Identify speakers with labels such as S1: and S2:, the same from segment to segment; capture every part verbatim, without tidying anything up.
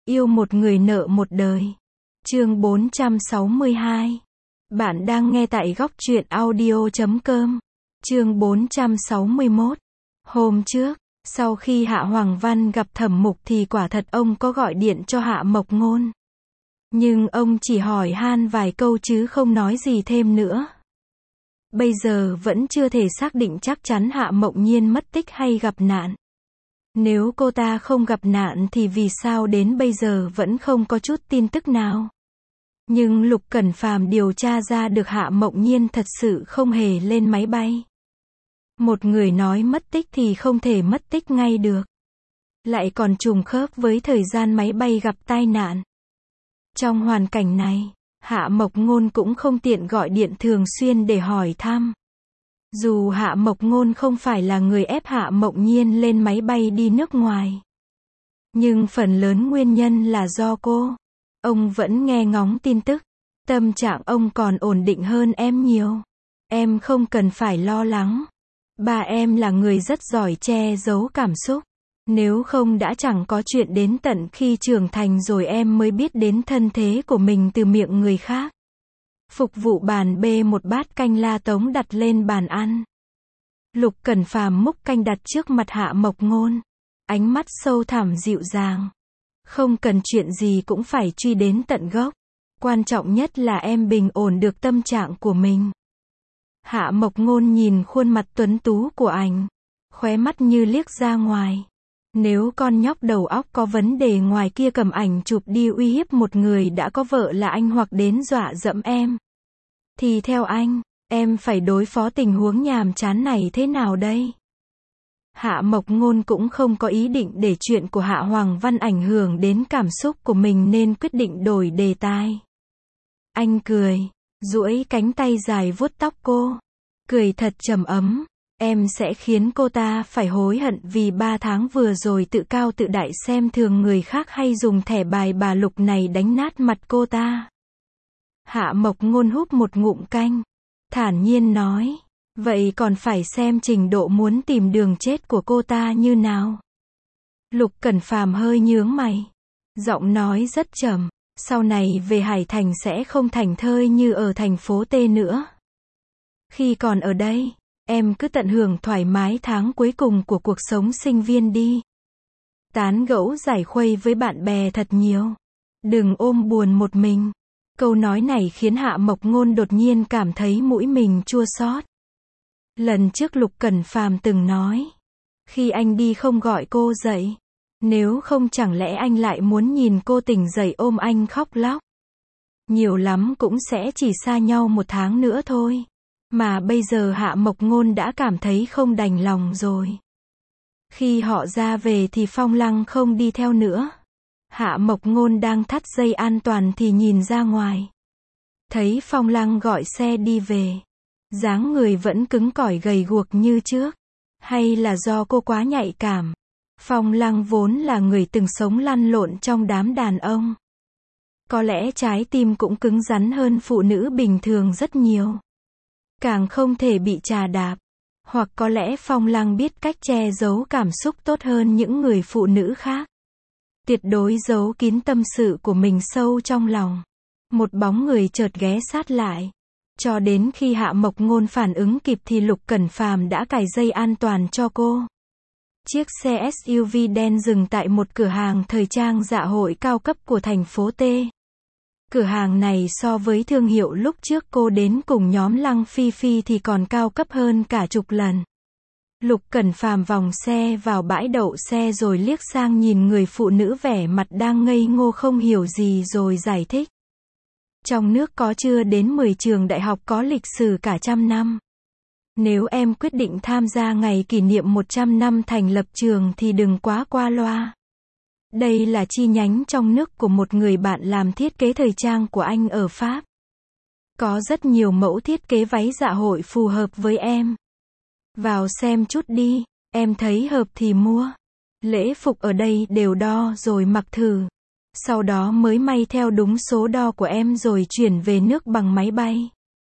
S1: Yêu một người nợ một đời. Chương bốn trăm sáu mươi hai. Bạn đang nghe tại góc truyện audio chấm com. Chương bốn trăm sáu mươi mốt. Hôm trước, sau khi Hạ Hoàng Văn gặp Thẩm Mục thì quả thật ông có gọi điện cho Hạ Mộc Ngôn. Nhưng ông chỉ hỏi han vài câu chứ không nói gì thêm nữa. Bây giờ vẫn chưa thể xác định chắc chắn Hạ Mộc Nhiên mất tích hay gặp nạn. Nếu cô ta không gặp nạn thì vì sao đến bây giờ vẫn không có chút tin tức nào. Nhưng Lục Cẩn Phàm điều tra ra được Hạ Mộc Nhiên thật sự không hề lên máy bay. Một người nói mất tích thì không thể mất tích ngay được. Lại còn trùng khớp với thời gian máy bay gặp tai nạn. Trong hoàn cảnh này, Hạ Mộc Ngôn cũng không tiện gọi điện thường xuyên để hỏi thăm. Dù Hạ Mộc Ngôn không phải là người ép Hạ Mộc Nhiên lên máy bay đi nước ngoài. Nhưng phần lớn nguyên nhân là do cô. Ông vẫn nghe ngóng tin tức. Tâm trạng ông còn ổn định hơn em nhiều. Em không cần phải lo lắng. Ba em là người rất giỏi che giấu cảm xúc. Nếu không đã chẳng có chuyện đến tận khi trưởng thành rồi em mới biết đến thân thế của mình từ miệng người khác. Phục vụ bàn bê một bát canh la tống đặt lên bàn ăn. Lục Cẩn Phàm múc canh đặt trước mặt Hạ Mộc Ngôn. Ánh mắt sâu thẳm dịu dàng. Không cần chuyện gì cũng phải truy đến tận gốc. Quan trọng nhất là em bình ổn được tâm trạng của mình. Hạ Mộc Ngôn nhìn khuôn mặt tuấn tú của anh. Khóe mắt như liếc ra ngoài. Nếu con nhóc đầu óc có vấn đề ngoài kia cầm ảnh chụp đi uy hiếp một người đã có vợ là anh hoặc đến dọa dẫm em. Thì theo anh, em phải đối phó tình huống nhàm chán này thế nào đây? Hạ Mộc Ngôn cũng không có ý định để chuyện của Hạ Hoàng Văn ảnh hưởng đến cảm xúc của mình nên quyết định đổi đề tài. Anh cười, duỗi cánh tay dài vuốt tóc cô. Cười thật trầm ấm. Em sẽ khiến cô ta phải hối hận vì ba tháng vừa rồi tự cao tự đại xem thường người khác hay dùng thẻ bài bà Lục này đánh nát mặt cô ta. Hạ Mộc Ngôn húp một ngụm canh. Thản nhiên nói. Vậy còn phải xem trình độ muốn tìm đường chết của cô ta như nào. Lục Cẩn Phàm hơi nhướng mày. Giọng nói rất trầm. Sau này về Hải Thành sẽ không thảnh thơi như ở thành phố T nữa. Khi còn ở đây, em cứ tận hưởng thoải mái tháng cuối cùng của cuộc sống sinh viên đi. Tán gẫu giải khuây với bạn bè thật nhiều. Đừng ôm buồn một mình. Câu nói này khiến Hạ Mộc Ngôn đột nhiên cảm thấy mũi mình chua xót. Lần trước Lục Cẩn Phàm từng nói. Khi anh đi không gọi cô dậy. Nếu không chẳng lẽ anh lại muốn nhìn cô tỉnh dậy ôm anh khóc lóc. Nhiều lắm cũng sẽ chỉ xa nhau một tháng nữa thôi. Mà bây giờ Hạ Mộc Ngôn đã cảm thấy không đành lòng rồi. Khi họ ra về thì Phong Lăng không đi theo nữa. Hạ Mộc Ngôn đang thắt dây an toàn thì nhìn ra ngoài. Thấy Phong Lăng gọi xe đi về. Dáng người vẫn cứng cỏi gầy guộc như trước. Hay là do cô quá nhạy cảm. Phong Lăng vốn là người từng sống lăn lộn trong đám đàn ông. Có lẽ trái tim cũng cứng rắn hơn phụ nữ bình thường rất nhiều. Càng không thể bị trà đạp. Hoặc có lẽ Phong Lăng biết cách che giấu cảm xúc tốt hơn những người phụ nữ khác. Tuyệt đối giấu kín tâm sự của mình sâu trong lòng. Một bóng người chợt ghé sát lại. Cho đến khi Hạ Mộc Ngôn phản ứng kịp thì Lục Cẩn Phàm đã cài dây an toàn cho cô. Chiếc xe ét u vê đen dừng tại một cửa hàng thời trang dạ hội cao cấp của thành phố T. Cửa hàng này so với thương hiệu lúc trước cô đến cùng nhóm Lăng Phi Phi thì còn cao cấp hơn cả chục lần. Lục Cẩn Phàm vòng xe vào bãi đậu xe rồi liếc sang nhìn người phụ nữ vẻ mặt đang ngây ngô không hiểu gì rồi giải thích. Trong nước có chưa đến mười trường đại học có lịch sử cả trăm năm. Nếu em quyết định tham gia ngày kỷ niệm một trăm năm thành lập trường thì đừng quá qua loa. Đây là chi nhánh trong nước của một người bạn làm thiết kế thời trang của anh ở Pháp. Có rất nhiều mẫu thiết kế váy dạ hội phù hợp với em. Vào xem chút đi, em thấy hợp thì mua. Lễ phục ở đây đều đo rồi mặc thử. Sau đó mới may theo đúng số đo của em rồi chuyển về nước bằng máy bay.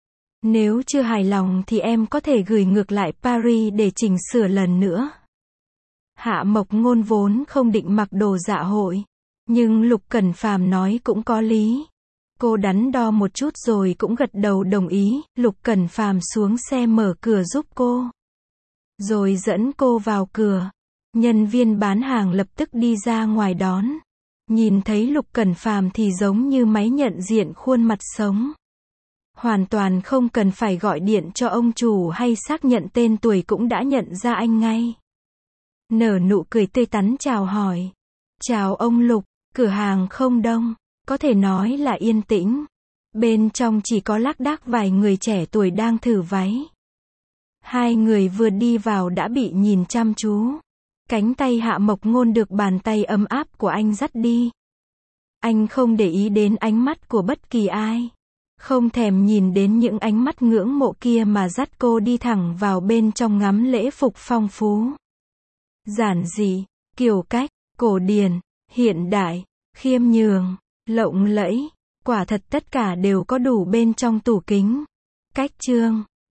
S1: Nếu chưa hài lòng thì em có thể gửi ngược lại Paris để chỉnh sửa lần nữa. Hạ Mộc Ngôn vốn không định mặc đồ dạ hội. Nhưng Lục Cẩn Phàm nói cũng có lý. Cô đắn đo một chút rồi cũng gật đầu đồng ý, Lục Cẩn Phàm xuống xe mở cửa giúp cô. Rồi dẫn cô vào cửa. Nhân viên bán hàng lập tức đi ra ngoài đón. Nhìn thấy Lục Cẩn Phàm thì giống như máy nhận diện khuôn mặt sống. Hoàn toàn không cần phải gọi điện cho ông chủ hay xác nhận tên tuổi cũng đã nhận ra anh ngay. Nở nụ cười tươi tắn chào hỏi. Chào ông Lục, cửa hàng không đông, có thể nói là yên tĩnh. Bên trong chỉ có lác đác vài người trẻ tuổi đang thử váy. Hai người vừa đi vào đã bị nhìn chăm chú. Cánh tay Hạ Mộc Ngôn được bàn tay ấm áp của anh dắt đi. Anh không để ý đến ánh mắt của bất kỳ ai. Không thèm nhìn đến những ánh mắt ngưỡng mộ kia mà dắt cô đi thẳng vào bên trong ngắm lễ phục phong phú. Giản dị, kiều cách, cổ điển, hiện đại, khiêm nhường, lộng lẫy, quả thật tất cả đều có đủ bên trong tủ kính. Cách chương